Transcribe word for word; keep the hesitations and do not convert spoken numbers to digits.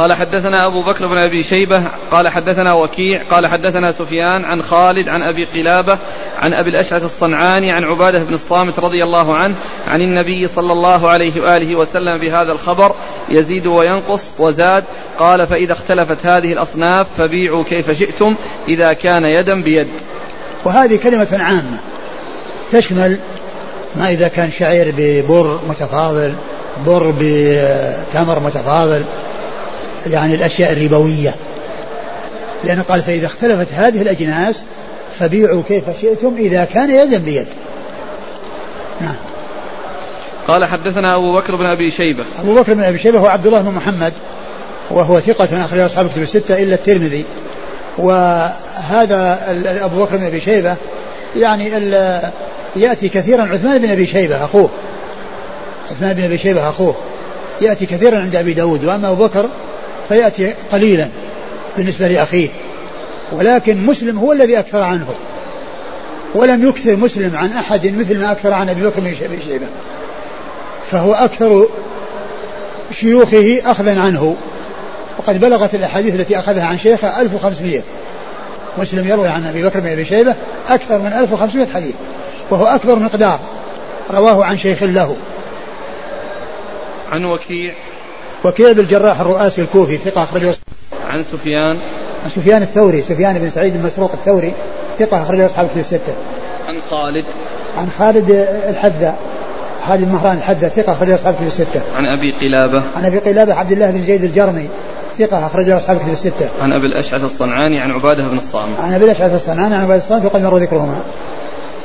قال حدثنا أبو بكر بن أبي شيبة قال حدثنا وكيع قال حدثنا سفيان عن خالد عن أبي قلابة عن أبي الأشعث الصنعاني عن عبادة بن الصامت رضي الله عنه عن النبي صلى الله عليه وآله وسلم بهذا الخبر يزيد وينقص وزاد قال فإذا اختلفت هذه الأصناف فبيعوا كيف شئتم إذا كان يدا بيد. وهذه كلمة عامة تشمل ما إذا كان شعير ببر متفاضل، بر بتمر متفاضل، يعني الأشياء الربوية، لأنه قال فإذا اختلفت هذه الأجناس فبيعوا كيف شئتم إذا كان يدا بيد. نعم. قال حدثنا أبو بكر بن أبي شيبة. أبو بكر بن أبي شيبة هو عبد الله بن محمد وهو ثقة أخرج أصحاب الكتب الستة إلا الترمذي. وهذا أبو بكر بن أبي شيبة يعني يأتي كثيرا عثمان بن أبي شيبة أخوه، عثمان بن أبي شيبة أخوه يأتي كثيرا عند أبي داود، وأما أبو بكر فيأتي قليلا بالنسبة لأخيه، ولكن مسلم هو الذي أكثر عنه، ولم يكثر مسلم عن أحد مثل ما أكثر عن أبي بكر بن أبي شيبة، فهو أكثر شيوخه أخذا عنه، وقد بلغت الأحاديث التي أخذها عن شيخه ألف وخمسمائة. مسلم يروي عن أبي بكر بن أبي شيبة أكثر من ألف وخمسمائة حديث، وهو أكبر مقدار رواه عن شيخ له. عن وكيع. وكيع بالجراح الرؤاسي الكوفي ثقة أخرجه. عن سفيان. عن سفيان الثوري، سفيان بن سعيد بن مسروق الثوري ثقة أخرجه أصحاب الكتب الستة. عن خالد. عن خالد الحذاء، خالد مهران الحذاء ثقة أخرجه أصحاب الكتب الستة. عن أبي قلابة. عن أبي قلابة عبد الله بن زيد الجرمي ثقة أخرجه أصحاب الكتب الستة. عن أبي الأشعث الصنعاني عن عبادة بن الصامت. عن أبي الأشعث الصنعاني عن عبادة الصامت وقد مر ذكرهما.